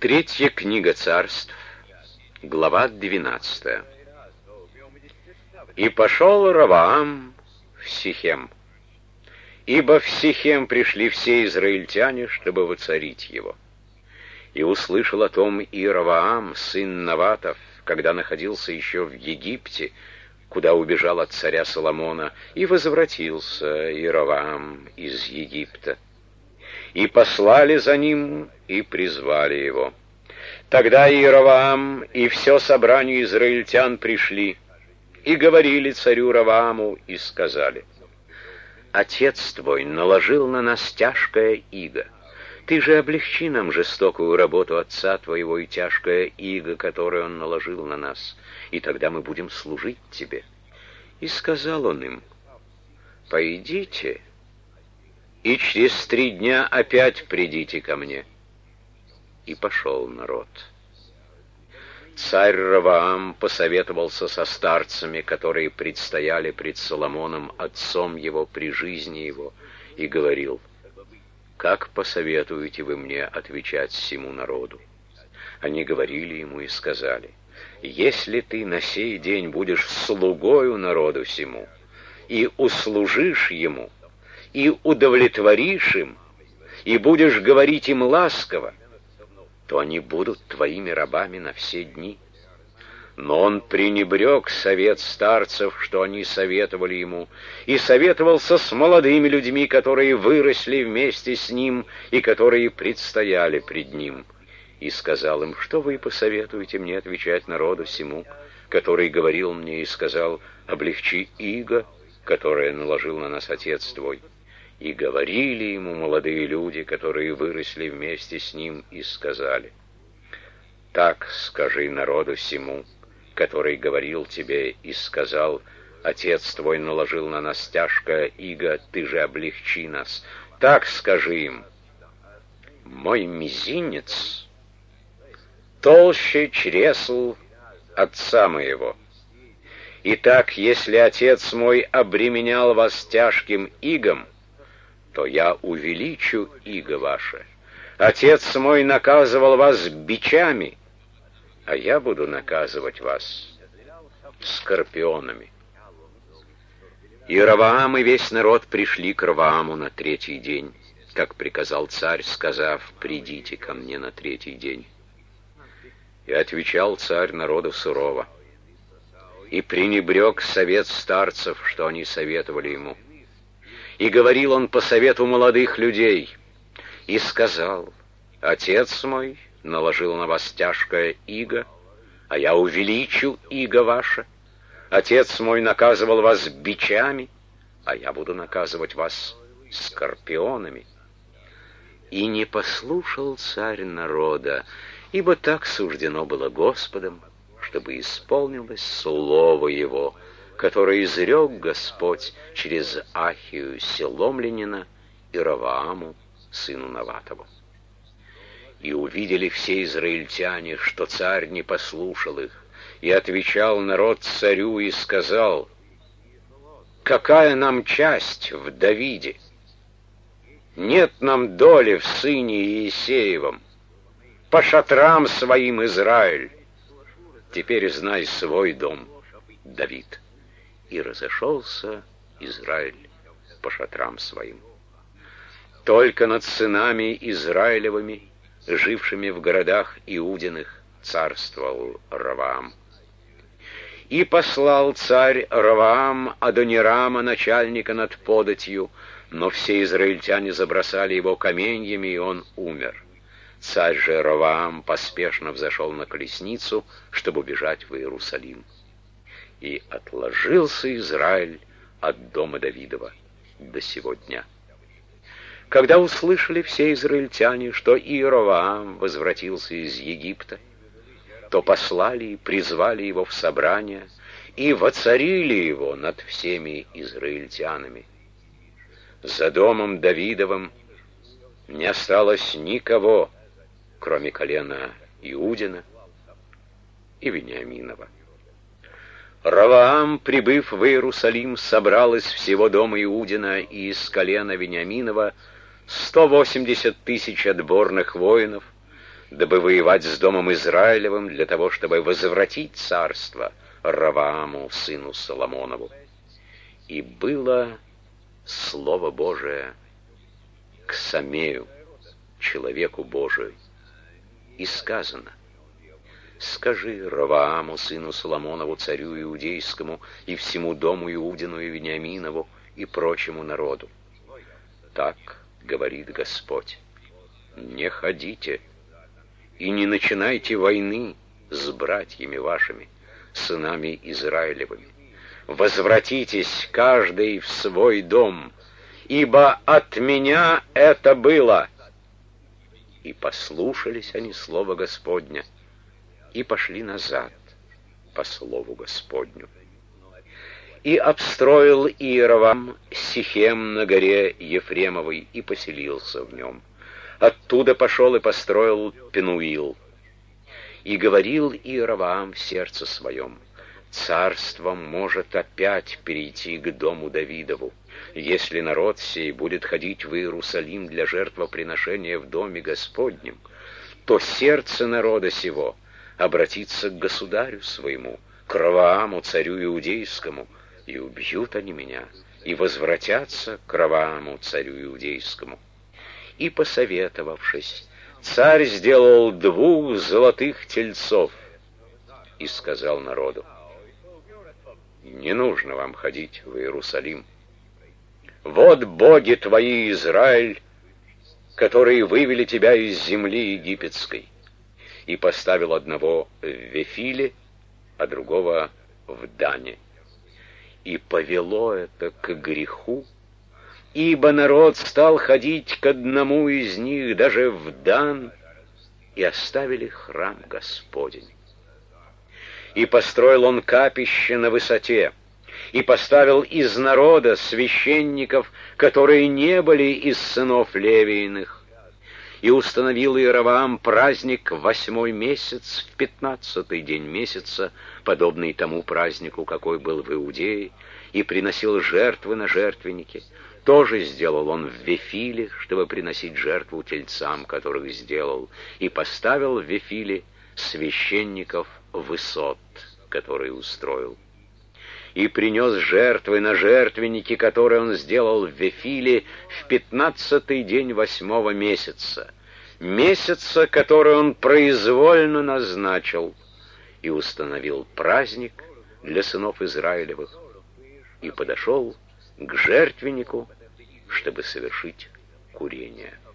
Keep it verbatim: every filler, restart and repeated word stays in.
Третья книга Царств, глава двенадцатая. «И пошел Ровоам в Сихем, ибо в Сихем пришли все израильтяне, чтобы воцарить его. И услышал о том и Ровоам, сын Наватов, когда находился еще в Египте, куда убежал от царя Соломона, и возвратился Иеровоам из Египта. И послали за ним, и призвали его. Тогда Иеровоам и все собрание израильтян пришли, и говорили царю Ровоаму, и сказали: «Отец твой наложил на нас тяжкое иго. Ты же облегчи нам жестокую работу отца твоего и тяжкое иго, которое он наложил на нас, и тогда мы будем служить тебе». И сказал он им: «Пойдите, и через три дня опять придите ко мне». И пошел народ. Царь Ровоам посоветовался со старцами, которые предстояли пред Соломоном, отцом его, при жизни его, и говорил: «Как посоветуете вы мне отвечать всему народу?» Они говорили ему и сказали: «Если ты на сей день будешь слугою народу всему, и услужишь ему, и удовлетворишь им, и будешь говорить им ласково, то они будут твоими рабами на все дни». Но он пренебрег совет старцев, что они советовали ему, и советовался с молодыми людьми, которые выросли вместе с ним и которые предстояли пред ним. И сказал им: «Что вы посоветуете мне отвечать народу сему, который говорил мне и сказал: облегчи иго, которое наложил на нас отец твой?» И говорили ему молодые люди, которые выросли вместе с ним, и сказали: «Так скажи народу сему, который говорил тебе и сказал: отец твой наложил на нас тяжкое иго, ты же облегчи нас. Так скажи им: мой мизинец толще чресл отца моего. Итак, если отец мой обременял вас тяжким игом, то я увеличу иго ваше. Отец мой наказывал вас бичами, а я буду наказывать вас скорпионами». И Ровоам и весь народ пришли к Ровоаму на третий день, как приказал царь, сказав: «Придите ко мне на третий день». И отвечал царь народу сурово, и пренебрег совет старцев, что они советовали ему. И говорил он по совету молодых людей, и сказал: «Отец мой наложил на вас тяжкое иго, а я увеличу иго ваше. Отец мой наказывал вас бичами, а я буду наказывать вас скорпионами». И не послушал царь народа, ибо так суждено было Господом, чтобы исполнилось слово его, которое изрек Господь через Ахию Селомлянина и Ровоаму, сыну Наватову. И увидели все израильтяне, что царь не послушал их, и отвечал народ царю и сказал: «Какая нам часть в Давиде? Нет нам доли в сыне Иисеевом. По шатрам своим, Израиль! Теперь знай свой дом, Давид». И разошелся Израиль по шатрам своим. Только над сынами Израилевыми, жившими в городах Иудиных, царствовал Ровоам. И послал царь Ровоам Адонирама, начальника над податью, но все израильтяне забросали его каменьями, и он умер. Царь же Ровоам поспешно взошел на колесницу, чтобы бежать в Иерусалим. И отложился Израиль от дома Давидова до сего дня. Когда услышали все израильтяне, что Иеровоам возвратился из Египта, то послали и призвали его в собрание и воцарили его над всеми израильтянами. За домом Давидовым не осталось никого, кроме колена Иудина и Вениаминова. Ровоам, прибыв в Иерусалим, собрал из всего дома Иудина и из колена Вениаминова сто восемьдесят тысяч отборных воинов, дабы воевать с домом Израилевым для того, чтобы возвратить царство Ровоаму, сыну Соломонову. И было Слово Божие к Самею, человеку Божию, и сказано: «Скажи Ровоаму, сыну Соломонову, царю иудейскому, и всему дому Иудину и Вениаминову, и прочему народу: так говорит Господь, не ходите и не начинайте войны с братьями вашими, сынами Израилевыми. Возвратитесь каждый в свой дом, ибо от меня это было». И послушались они слова Господня, и пошли назад по слову Господню. И обстроил Иеровам Сихем на горе Ефремовой и поселился в нем. Оттуда пошел и построил Пенуил. И говорил Иеровам в сердце своем: царство может опять перейти к дому Давидову, если народ сей будет ходить в Иерусалим для жертвоприношения в доме Господнем, то сердце народа сего обратится к государю своему, к Ровоаму, царю иудейскому, и убьют они меня, и возвратятся к Ровоаму, царю иудейскому. И, посоветовавшись, царь сделал двух золотых тельцов и сказал народу: не нужно вам ходить в Иерусалим. Вот боги твои, Израиль, которые вывели тебя из земли египетской. И поставил одного в Вефиле, а другого в Дане. И повело это к греху, ибо народ стал ходить к одному из них, даже в Дан, и оставили храм Господень. И построил он капище на высоте, и поставил из народа священников, которые не были из сынов Левииных. И установил Иеровоам праздник в восьмой месяц, в пятнадцатый день месяца, подобный тому празднику, какой был в Иудее, и приносил жертвы на жертвеннике. Тоже сделал он в Вефиле, чтобы приносить жертву тельцам, которых сделал, и поставил в Вефиле священников высот, которые устроил. И принес жертвы на жертвенники, которые он сделал в Вефиле, в пятнадцатый день восьмого месяца, месяца, который он произвольно назначил, и установил праздник для сынов Израилевых, и подошел к жертвеннику, чтобы совершить курение.